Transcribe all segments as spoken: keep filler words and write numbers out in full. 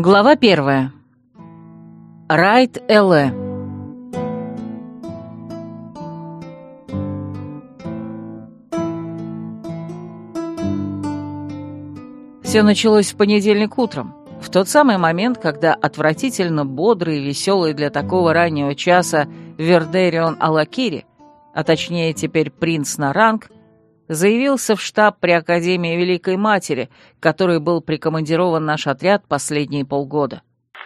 Глава первая. Райт Эле. Все началось в понедельник утром, в тот самый момент, когда отвратительно бодрый и веселый для такого раннего часа Вердерион Алакири, а точнее теперь принц Наранг, заявился в штаб при Академии Великой Матери, к которой был прикомандирован наш отряд последние полгода.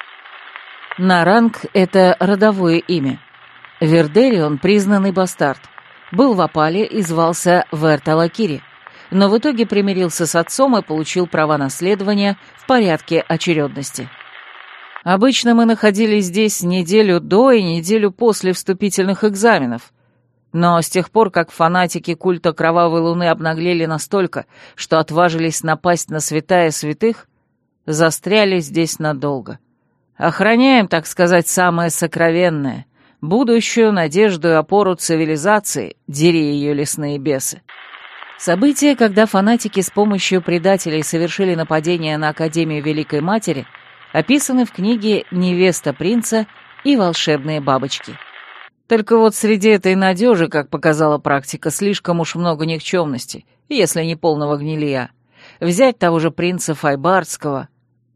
Наранг — это родовое имя. Вердерион — признанный бастард. Был в опале и звался Верт Алакири, но в итоге примирился с отцом и получил права наследования в порядке очередности. Обычно мы находились здесь неделю до и неделю после вступительных экзаменов, но с тех пор, как фанатики культа Кровавой Луны обнаглели настолько, что отважились напасть на святая святых, застряли здесь надолго. Охраняем, так сказать, самое сокровенное, будущую надежду и опору цивилизации, дери ее лесные бесы. События, когда фанатики с помощью предателей совершили нападение на Академию Великой Матери, описаны в книге «Невеста принца» и «Волшебные бабочки». Только вот среди этой надежи, как показала практика, слишком уж много никчемности, если не полного гнилья. Взять того же принца Файбардского.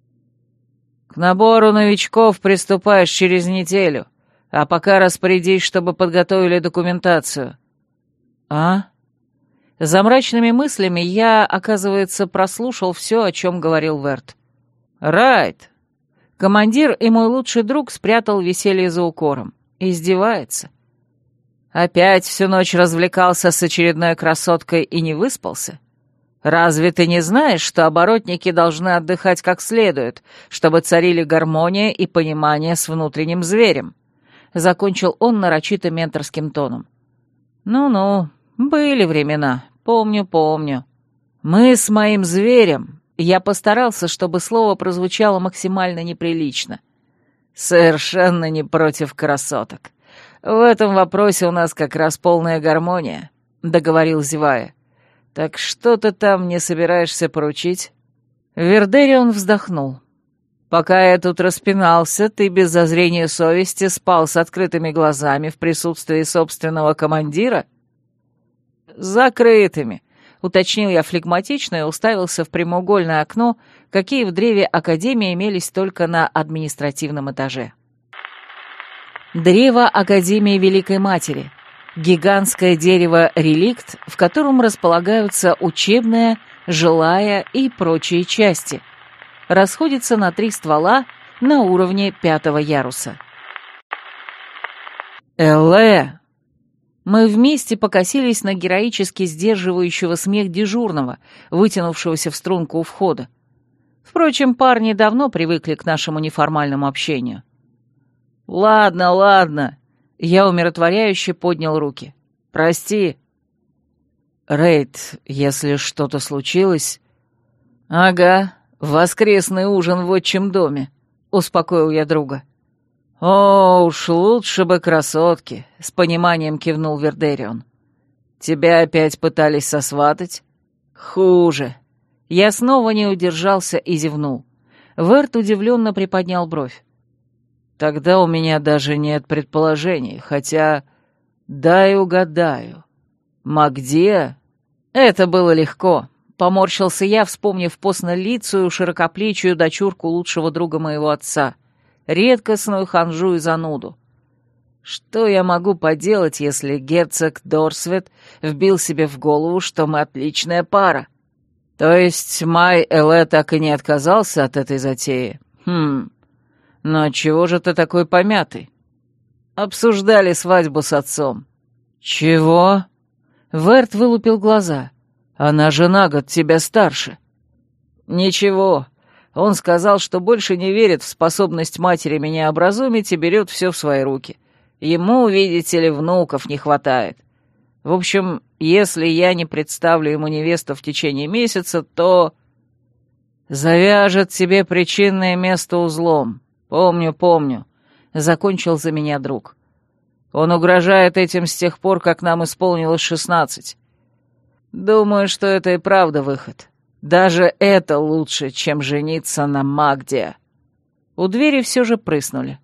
К набору новичков приступаешь через неделю, а пока распорядись, чтобы подготовили документацию. А? За мрачными мыслями я, оказывается, прослушал все, о чем говорил Верт. Райт. Командир и мой лучший друг спрятал веселье за укором. Издевается. Опять всю ночь развлекался с очередной красоткой и не выспался? Разве ты не знаешь, что оборотники должны отдыхать как следует, чтобы царили гармония и понимание с внутренним зверем? Закончил он нарочито менторским тоном. Ну-ну, были времена, помню, помню. Мы с моим зверем, я постарался, чтобы слово прозвучало максимально неприлично. Совершенно не против красоток. В этом вопросе у нас как раз полная гармония, договорил зевая. Так что ты там не собираешься поручить? Вердерион вздохнул. Пока я тут распинался, ты без зазрения совести спал с открытыми глазами в присутствии собственного командира? Закрытыми, уточнил я флегматично и уставился в прямоугольное окно, какие в древе Академии имелись только на административном этаже. Древо Академии Великой Матери. Гигантское дерево-реликт, в котором располагаются учебная, жилая и прочие части. Расходится на три ствола на уровне пятого яруса. Эле! Мы вместе покосились на героически сдерживающего смех дежурного, вытянувшегося в струнку у входа. Впрочем, парни давно привыкли к нашему неформальному общению. «Ладно, ладно», — я умиротворяюще поднял руки. «Прости». «Рейд, если что-то случилось...» «Ага, воскресный ужин в отчим доме», — успокоил я друга. «О, уж лучше бы красотки», — с пониманием кивнул Вердерион. «Тебя опять пытались сосватать?» «Хуже». Я снова не удержался и зевнул. Верт удивленно приподнял бровь. «Тогда у меня даже нет предположений, хотя... Дай угадаю. Магдия?» «Это было легко», — поморщился я, вспомнив постнолицую, широкоплечую дочурку лучшего друга моего отца, редкостную ханжу и зануду. «Что я могу поделать, если герцог Дорсвет вбил себе в голову, что мы отличная пара? То есть Май Эле так и не отказался от этой затеи? Хм... Но чего же ты такой помятый? Обсуждали свадьбу с отцом». «Чего?» Верт вылупил глаза. «Она же на год тебя старше». «Ничего. Он сказал, что больше не верит в способность матери меня образумить и берет все в свои руки. Ему, видите ли, внуков не хватает. В общем, если я не представлю ему невесту в течение месяца, то... завяжет тебе причинное место узлом. Помню, помню», — закончил за меня друг. «Он угрожает этим с тех пор, как нам исполнилось шестнадцать. Думаю, что это и правда выход. Даже это лучше, чем жениться на Магдия». У двери все же прыснули.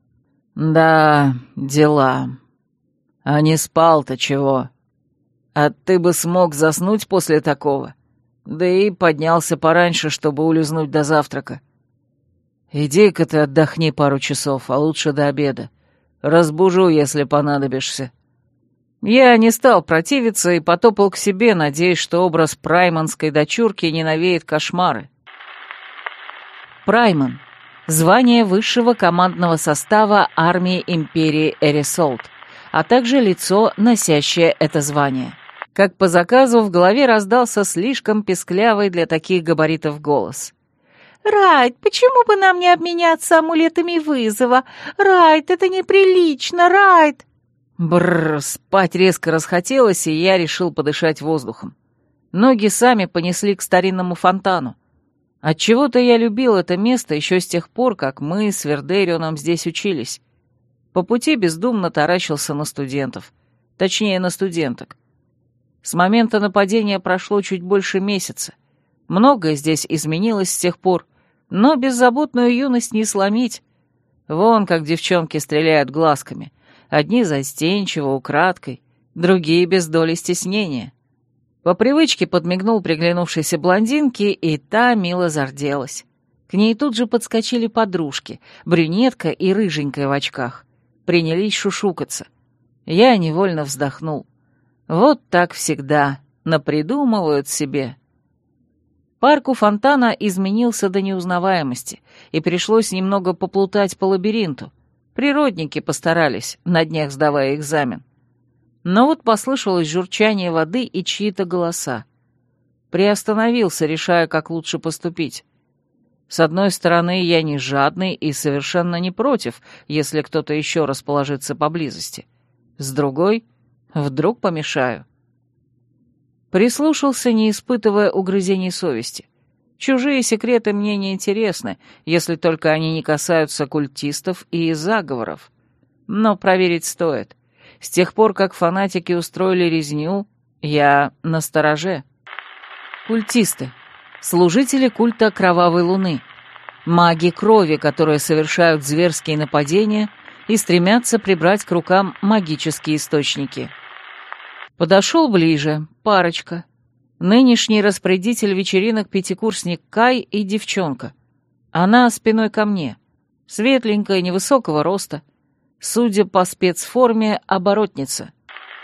«Да, дела. А не спал-то чего? А ты бы смог заснуть после такого? Да и поднялся пораньше, чтобы улизнуть до завтрака. Иди-ка ты отдохни пару часов, а лучше до обеда. Разбужу, если понадобишься». Я не стал противиться и потопал к себе, надеясь, что образ прайманской дочурки не навеет кошмары. Прайман — звание высшего командного состава армии империи Эрисолт, а также лицо, носящее это звание. Как по заказу, в голове раздался слишком песклявый для таких габаритов голос. «Райт, почему бы нам не обменяться амулетами вызова? Райт, это неприлично, Райт!» Бррр, спать резко расхотелось, и я решил подышать воздухом. Ноги сами понесли к старинному фонтану. Отчего-то я любил это место еще с тех пор, как мы с Вердерионом здесь учились. По пути бездумно таращился на студентов. Точнее, на студенток. С момента нападения прошло чуть больше месяца. Многое здесь изменилось с тех пор, но беззаботную юность не сломить. Вон как девчонки стреляют глазками. Одни застенчиво, украдкой, другие без доли стеснения. По привычке подмигнул приглянувшейся блондинке, и та мило зарделась. К ней тут же подскочили подружки, брюнетка и рыженькая в очках. Принялись шушукаться. Я невольно вздохнул. Вот так всегда, напридумывают себе. Парк у фонтана изменился до неузнаваемости, и пришлось немного поплутать по лабиринту. Природники постарались, на днях сдавая экзамен. Но вот послышалось журчание воды и чьи-то голоса. Приостановился, решая, как лучше поступить. С одной стороны, я не жадный и совершенно не против, если кто-то еще расположится поблизости. С другой, вдруг помешаю. Прислушался, не испытывая угрызений совести. Чужие секреты мне не интересны, если только они не касаются культистов и заговоров. Но проверить стоит. С тех пор, как фанатики устроили резню, я настороже. Культисты. Служители культа Кровавой Луны. Маги крови, которые совершают зверские нападения и стремятся прибрать к рукам магические источники. Подошел ближе, парочка. Нынешний распорядитель вечеринок пятикурсник Кай и девчонка. Она спиной ко мне, светленькая, невысокого роста. Судя по спецформе, оборотница.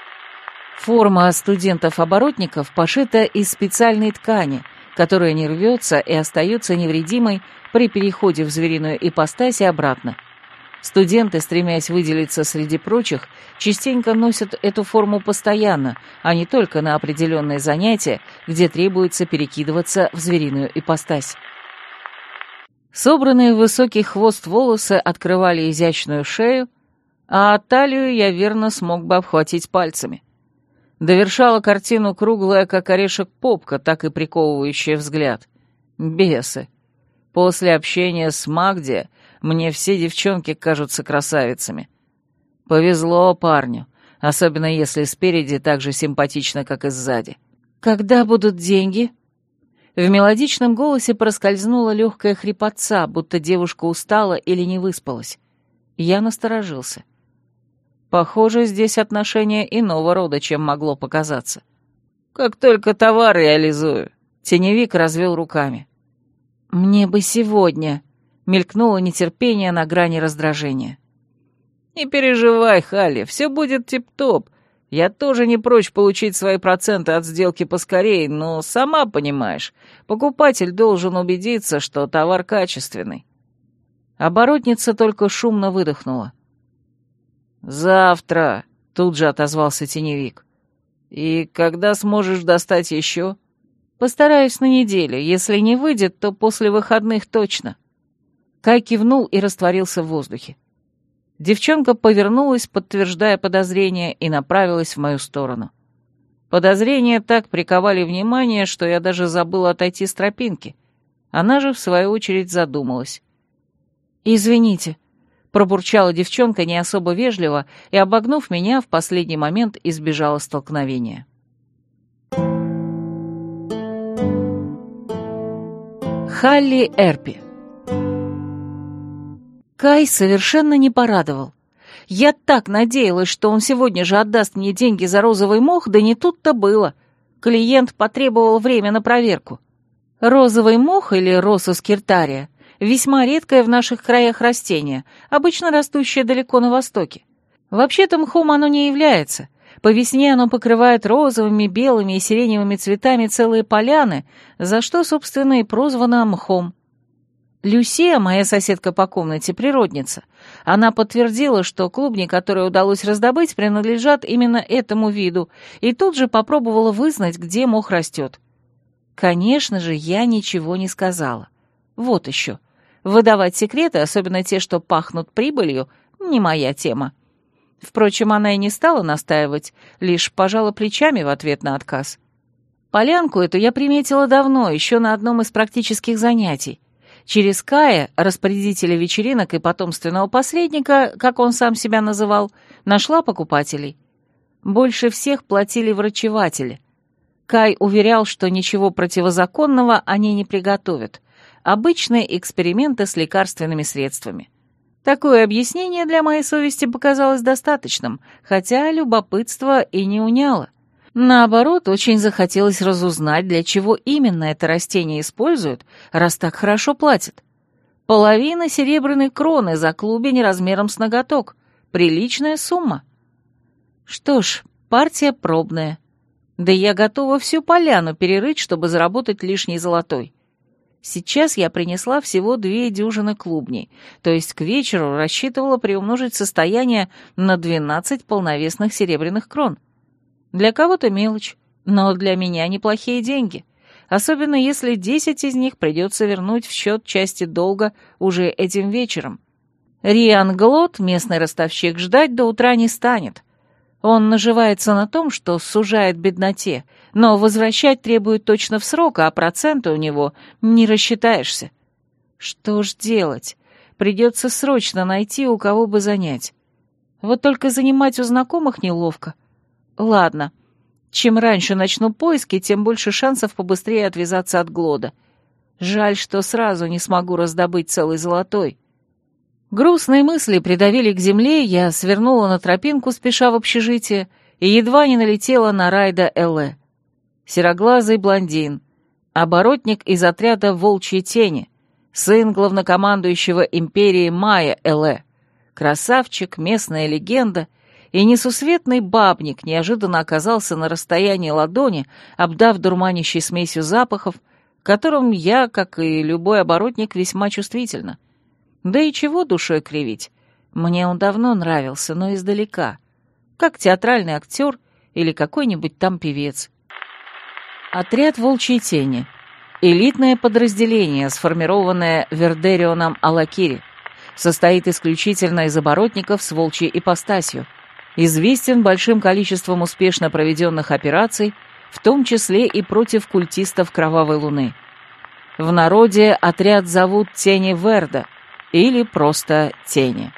Форма студентов-оборотников пошита из специальной ткани, которая не рвется и остается невредимой при переходе в звериную ипостась и обратно. Студенты, стремясь выделиться среди прочих, частенько носят эту форму постоянно, а не только на определенные занятия, где требуется перекидываться в звериную ипостась. Собранные в высокий хвост волосы открывали изящную шею, а талию я верно смог бы обхватить пальцами. Довершала картину круглая, как орешек, попка, так и приковывающая взгляд. Бесы. После общения с Магди мне все девчонки кажутся красавицами. Повезло парню, особенно если спереди так же симпатично, как и сзади. «Когда будут деньги?» В мелодичном голосе проскользнула легкая хрипотца, будто девушка устала или не выспалась. Я насторожился. Похоже, здесь отношения иного рода, чем могло показаться. «Как только товар реализую», — теневик развел руками. «Мне бы сегодня», — мелькнуло нетерпение на грани раздражения. «Не переживай, Халли, все будет тип-топ. Я тоже не прочь получить свои проценты от сделки поскорее, но, сама понимаешь, покупатель должен убедиться, что товар качественный». Оборотница только шумно выдохнула. «Завтра», — тут же отозвался теневик. «И когда сможешь достать еще?» «Постараюсь на неделю. Если не выйдет, то после выходных точно». Кай кивнул и растворился в воздухе. Девчонка повернулась, подтверждая подозрение, и направилась в мою сторону. Подозрения так приковали внимание, что я даже забыл отойти с тропинки. Она же, в свою очередь, задумалась. «Извините», — пробурчала девчонка не особо вежливо и, обогнув меня, в последний момент избежала столкновения. Халли Эрпи. Кай совершенно не порадовал. Я так надеялась, что он сегодня же отдаст мне деньги за розовый мох, да не тут-то было. Клиент потребовал время на проверку. Розовый мох или Росус киртария — весьма редкое в наших краях растение, обычно растущее далеко на востоке. Вообще-то мхом оно не является. По весне оно покрывает розовыми, белыми и сиреневыми цветами целые поляны, за что, собственно, и прозвано мхом. Люсия, моя соседка по комнате, природница. Она подтвердила, что клубни, которые удалось раздобыть, принадлежат именно этому виду, и тут же попробовала вызнать, где мох растет. Конечно же, я ничего не сказала. Вот еще. Выдавать секреты, особенно те, что пахнут прибылью, не моя тема. Впрочем, она и не стала настаивать, лишь пожала плечами в ответ на отказ. Полянку эту я приметила давно, еще на одном из практических занятий. Через Кая, распорядителя вечеринок и потомственного посредника, как он сам себя называл, нашла покупателей. Больше всех платили врачеватели. Кай уверял, что ничего противозаконного они не приготовят. Обычные эксперименты с лекарственными средствами. Такое объяснение для моей совести показалось достаточным, хотя любопытство и не уняло. Наоборот, очень захотелось разузнать, для чего именно это растение используют, раз так хорошо платят. Половина серебряной кроны за клубень размером с ноготок. Приличная сумма. Что ж, партия пробная. Да я готова всю поляну перерыть, чтобы заработать лишний золотой. Сейчас я принесла всего две дюжины клубней, то есть к вечеру рассчитывала приумножить состояние на двенадцать полновесных серебряных крон. Для кого-то мелочь, но для меня неплохие деньги, особенно если десять из них придется вернуть в счет части долга уже этим вечером. Риан Глот, местный ростовщик, ждать до утра не станет. Он наживается на том, что сужает бедноте, но возвращать требует точно в срок, а проценты у него не рассчитаешься. Что ж делать? Придется срочно найти, у кого бы занять. Вот только занимать у знакомых неловко. Ладно, чем раньше начну поиски, тем больше шансов побыстрее отвязаться от Глода. Жаль, что сразу не смогу раздобыть целый золотой. Грустные мысли придавили к земле, я свернула на тропинку, спеша в общежитие, и едва не налетела на Райда Эле. Сероглазый блондин, оборотник из отряда «Волчьей тени», сын главнокомандующего империи Майя Эле, красавчик, местная легенда, и несусветный бабник неожиданно оказался на расстоянии ладони, обдав дурманящей смесью запахов, к которым я, как и любой оборотник, весьма чувствительна. Да и чего душой кривить? Мне он давно нравился, но издалека. Как театральный актер или какой-нибудь там певец. Отряд «Волчьей тени». Элитное подразделение, сформированное Вердерионом Алакири. Состоит исключительно из оборотников с волчьей ипостасью. Известен большим количеством успешно проведенных операций, в том числе и против культистов Кровавой Луны. В народе отряд зовут Тени Верда, или просто Тени.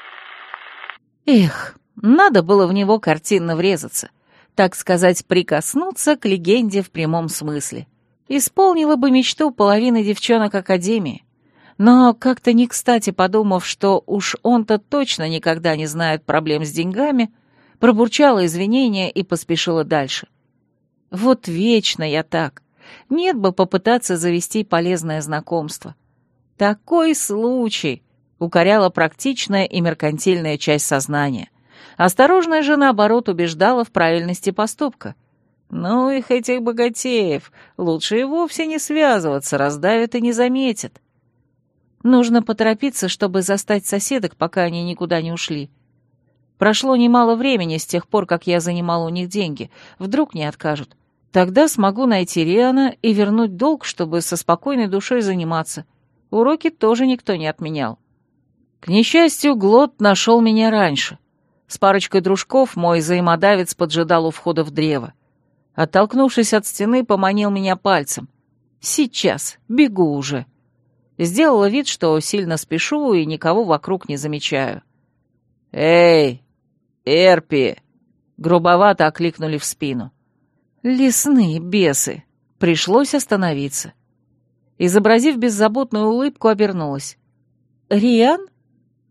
Эх, надо было в него картинно врезаться, так сказать, прикоснуться к легенде в прямом смысле. Исполнила бы мечту половины девчонок Академии. Но как-то не кстати подумав, что уж он-то точно никогда не знает проблем с деньгами, пробурчала извинения и поспешила дальше. Вот вечно я так. Нет бы попытаться завести полезное знакомство. Такой случай, укоряла практичная и меркантильная часть сознания. Осторожная же, наоборот, убеждала в правильности поступка. Ну, их этих богатеев, лучше и вовсе не связываться, раздавят и не заметят. Нужно поторопиться, чтобы застать соседок, пока они никуда не ушли. Прошло немало времени с тех пор, как я занимала у них деньги. Вдруг не откажут. Тогда смогу найти Риана и вернуть долг, чтобы со спокойной душой заниматься. Уроки тоже никто не отменял. К несчастью, Глот нашел меня раньше. С парочкой дружков мой взаимодавец поджидал у входа в древо. Оттолкнувшись от стены, поманил меня пальцем. «Сейчас, бегу уже». Сделала вид, что сильно спешу и никого вокруг не замечаю. «Эй, Эрпи!» — грубовато окликнули в спину. «Лесные бесы!» Пришлось остановиться. Изобразив беззаботную улыбку, обернулась. «Риан?»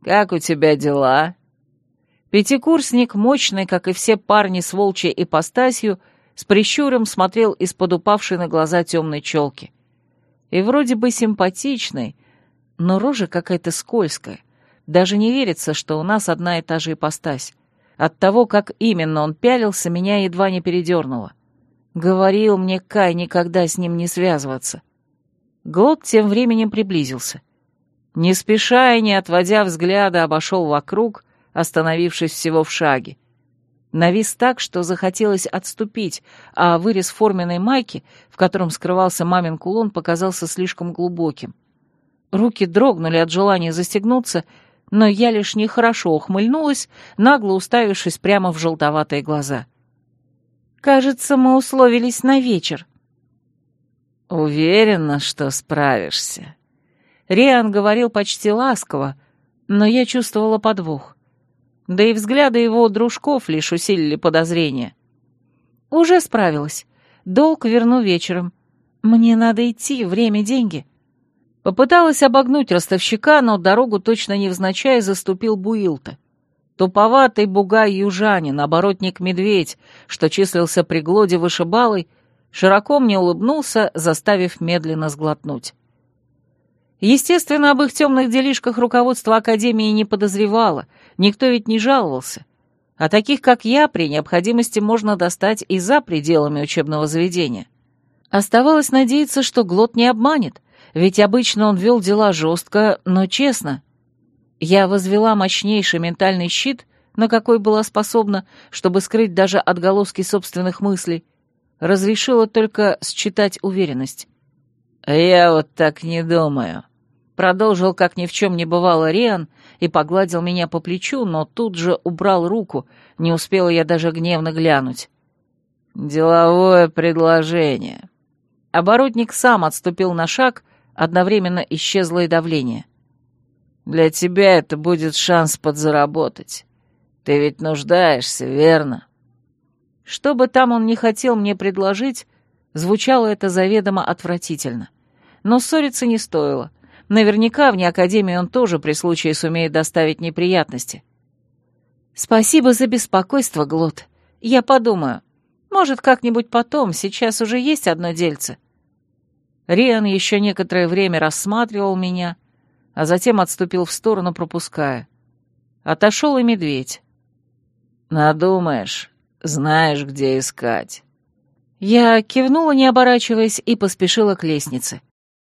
«Как у тебя дела?» Пятикурсник, мощный, как и все парни с волчьей ипостасью, с прищуром смотрел из-под упавшей на глаза темной челки. И вроде бы симпатичный, но рожа какая-то скользкая. Даже не верится, что у нас одна и та же ипостась. От того, как именно он пялился, меня едва не передернуло. Говорил мне Кай никогда с ним не связываться. Глот тем временем приблизился. Не спеша и не отводя взгляда, обошел вокруг, остановившись всего в шаге. Навис так, что захотелось отступить, а вырез форменной майки, в котором скрывался мамин кулон, показался слишком глубоким. Руки дрогнули от желания застегнуться, но я лишь нехорошо ухмыльнулась, нагло уставившись прямо в желтоватые глаза. «Кажется, мы условились на вечер». «Уверена, что справишься». Риан говорил почти ласково, но я чувствовала подвох. Да и взгляды его дружков лишь усилили подозрения. «Уже справилась. Долг верну вечером. Мне надо идти, время — деньги». Попыталась обогнуть ростовщика, но дорогу точно невзначай заступил Буилта. Туповатый бугай-южанин, оборотник-медведь, что числился при Глоде вышибалой, широко мне улыбнулся, заставив медленно сглотнуть. Естественно, об их темных делишках руководство Академии не подозревало, никто ведь не жаловался. А таких, как я, при необходимости можно достать и за пределами учебного заведения. Оставалось надеяться, что Глот не обманет, ведь обычно он вел дела жестко, но честно. Я возвела мощнейший ментальный щит, на какой была способна, чтобы скрыть даже отголоски собственных мыслей, разрешила только считать уверенность. «Я вот так не думаю», — продолжил, как ни в чем не бывало, Риан и погладил меня по плечу, но тут же убрал руку, не успела я даже гневно глянуть. «Деловое предложение». Оборотник сам отступил на шаг, одновременно исчезло и давление. «Для тебя это будет шанс подзаработать. Ты ведь нуждаешься, верно?» Что бы там он ни хотел мне предложить, звучало это заведомо отвратительно. Но ссориться не стоило. Наверняка вне Академии он тоже при случае сумеет доставить неприятности. «Спасибо за беспокойство, Глот. Я подумаю. Может, как-нибудь потом, сейчас уже есть одно дельце». Риан еще некоторое время рассматривал меня, а затем отступил в сторону, пропуская. Отошел и медведь. «Надумаешь, знаешь, где искать». Я кивнула, не оборачиваясь, и поспешила к лестнице.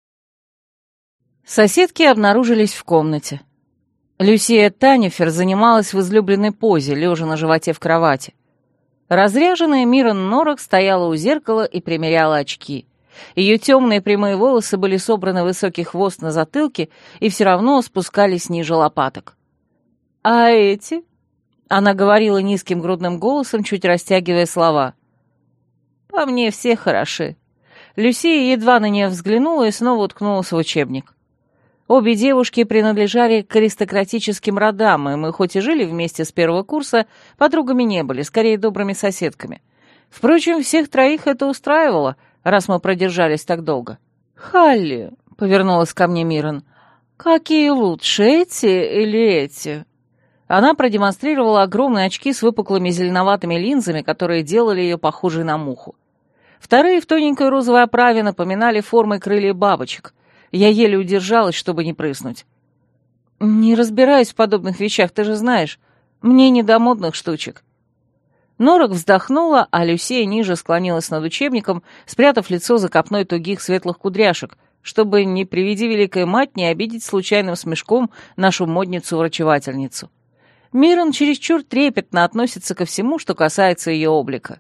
Соседки обнаружились в комнате. Люсия Таннифер занималась в излюбленной позе, лежа на животе в кровати. Разряженная Мирон Норок стояла у зеркала и примеряла очки. Ее темные прямые волосы были собраны в высокий хвост на затылке и все равно спускались ниже лопаток. «А эти?» — она говорила низким грудным голосом, чуть растягивая слова. «По мне все хороши». Люсия едва на нее взглянула и снова уткнулась в учебник. Обе девушки принадлежали к аристократическим родам, и мы хоть и жили вместе с первого курса, подругами не были, скорее добрыми соседками. Впрочем, всех троих это устраивало, раз мы продержались так долго. «Халли», — повернулась ко мне Мирон, — «какие лучше, эти или эти?» Она продемонстрировала огромные очки с выпуклыми зеленоватыми линзами, которые делали ее похожей на муху. Вторые в тоненькой розовой оправе напоминали формой крылья бабочек. Я еле удержалась, чтобы не прыснуть. «Не разбираюсь в подобных вещах, ты же знаешь. Мне не до модных штучек». Норок вздохнула, а Люсия ниже склонилась над учебником, спрятав лицо за копной тугих светлых кудряшек, чтобы, не приведи великая мать, не обидеть случайным смешком нашу модницу-врачевательницу. Мирон чересчур трепетно относится ко всему, что касается ее облика.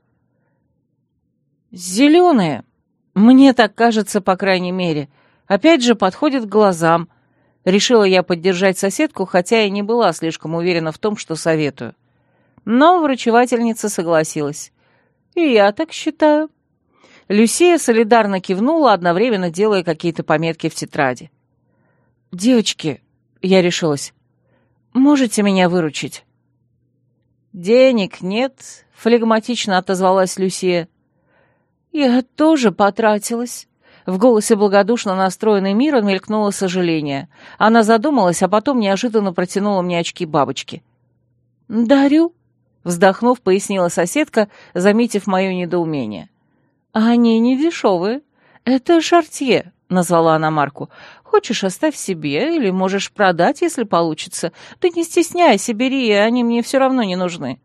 «Зеленые, мне так кажется, по крайней мере, опять же подходят к глазам». Решила я поддержать соседку, хотя и не была слишком уверена в том, что советую. Но врачевательница согласилась. «И я так считаю». Люсия солидарно кивнула, одновременно делая какие-то пометки в тетради. «Девочки», — я решилась, — «можете меня выручить?» «Денег нет», — флегматично отозвалась Люсия. «Я тоже потратилась. В голосе благодушно настроенной Мира мелькнуло сожаление. Она задумалась, а потом неожиданно протянула мне очки-бабочки. «Дарю», — вздохнув, пояснила соседка, заметив мое недоумение. «Они не дешевые. Это Шартье», — назвала она марку. «Хочешь, оставь себе, или можешь продать, если получится. Ты не стесняйся, бери, они мне все равно не нужны».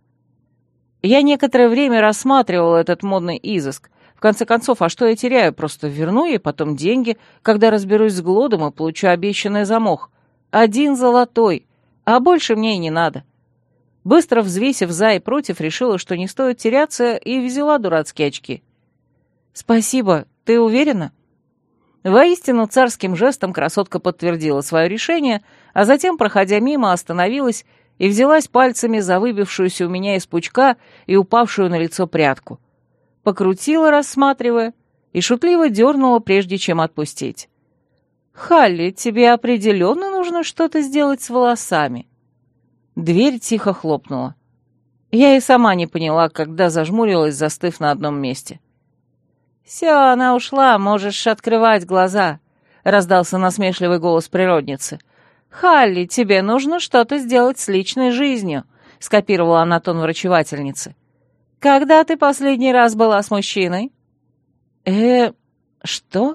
Я некоторое время рассматривала этот модный изыск. В конце концов, а что я теряю? Просто верну ей потом деньги, когда разберусь с Глодом и получу обещанный замок. Один золотой, а больше мне и не надо. Быстро взвесив за и против, решила, что не стоит теряться, и взяла дурацкие очки. «Спасибо. Ты уверена?» Воистину царским жестом красотка подтвердила свое решение, а затем, проходя мимо, остановилась и взялась пальцами за выбившуюся у меня из пучка и упавшую на лицо прядку. Покрутила, рассматривая, и шутливо дернула, прежде чем отпустить. «Халли, тебе определенно нужно что-то сделать с волосами». Дверь тихо хлопнула. Я и сама не поняла, когда зажмурилась, застыв на одном месте. «Все, она ушла, можешь открывать глаза», — раздался насмешливый голос природницы. «Халли, тебе нужно что-то сделать с личной жизнью», — скопировала она тон врачевательницы. «Когда ты последний раз была с мужчиной?» «Э, что?»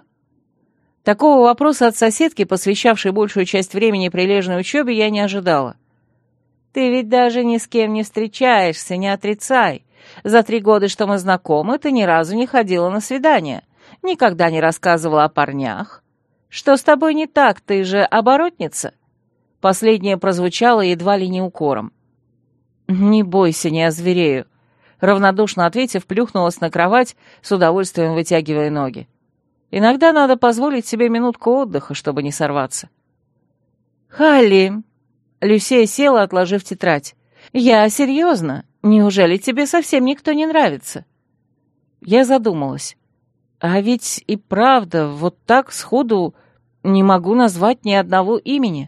Такого вопроса от соседки, посвящавшей большую часть времени прилежной учебе, я не ожидала. «Ты ведь даже ни с кем не встречаешься, не отрицай. За три года, что мы знакомы, ты ни разу не ходила на свидания, никогда не рассказывала о парнях. Что с тобой не так, ты же оборотница?» Последнее прозвучало едва ли не укором. «Не бойся, не озверею», — равнодушно ответив, плюхнулась на кровать, с удовольствием вытягивая ноги. «Иногда надо позволить себе минутку отдыха, чтобы не сорваться». «Халли», — Люсия села, отложив тетрадь, — «я серьезно. Неужели тебе совсем никто не нравится?» Я задумалась. А ведь и правда, вот так сходу не могу назвать ни одного имени.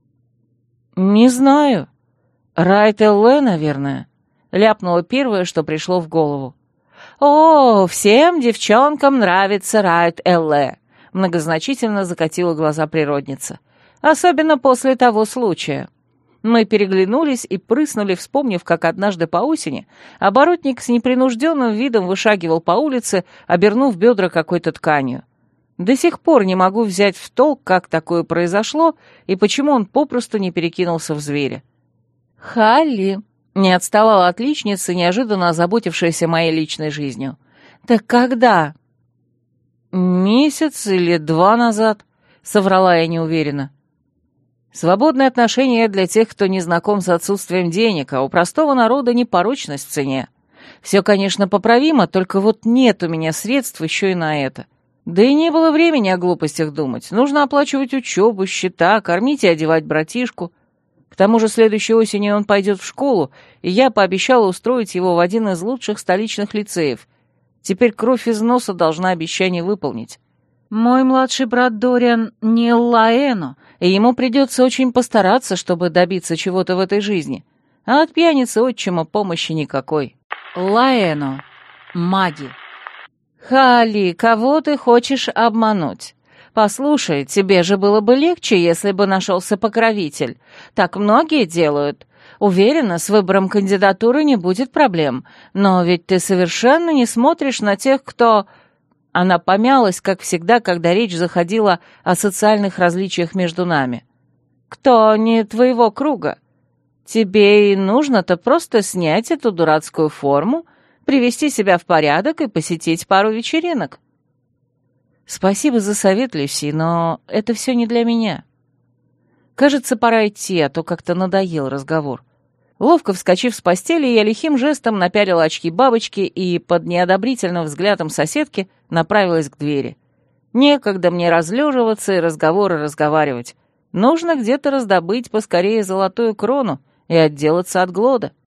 «Не знаю. Райт Элле, наверное», — ляпнула первое, что пришло в голову. «О, всем девчонкам нравится Райт Элле», — многозначительно закатила глаза природница. «Особенно после того случая». Мы переглянулись и прыснули, вспомнив, как однажды по осени оборотник с непринужденным видом вышагивал по улице, обернув бедра какой-то тканью. До сих пор не могу взять в толк, как такое произошло и почему он попросту не перекинулся в зверя. «Халли», — не отставала отличница, неожиданно озаботившаяся моей личной жизнью. «Так когда?» «Месяц или два назад», — соврала я неуверенно. Свободные отношения для тех, кто не знаком с отсутствием денег, а у простого народа непорочность в цене. Все, конечно, поправимо, только вот нет у меня средств еще и на это. Да и не было времени о глупостях думать. Нужно оплачивать учебу, счета, кормить и одевать братишку. К тому же следующей осенью он пойдет в школу, и я пообещала устроить его в один из лучших столичных лицеев. Теперь кровь из носа должна обещание выполнить. Мой младший брат Дориан не Лаэно, и ему придется очень постараться, чтобы добиться чего-то в этой жизни. А от пьяницы отчима помощи никакой. Лаэно. Маги. «Халли, кого ты хочешь обмануть? Послушай, тебе же было бы легче, если бы нашелся покровитель. Так многие делают. Уверена, с выбором кандидатуры не будет проблем. Но ведь ты совершенно не смотришь на тех, кто...» Она помялась, как всегда, когда речь заходила о социальных различиях между нами. «Кто не твоего круга? Тебе и нужно-то просто снять эту дурацкую форму, привести себя в порядок и посетить пару вечеринок». «Спасибо за совет, Люси, но это все не для меня. Кажется, пора идти, а то как-то надоел разговор». Ловко вскочив с постели, я лихим жестом напялила очки-бабочки и под неодобрительным взглядом соседки направилась к двери. Некогда мне разлеживаться и разговоры разговаривать. Нужно где-то раздобыть поскорее золотую крону и отделаться от Глода.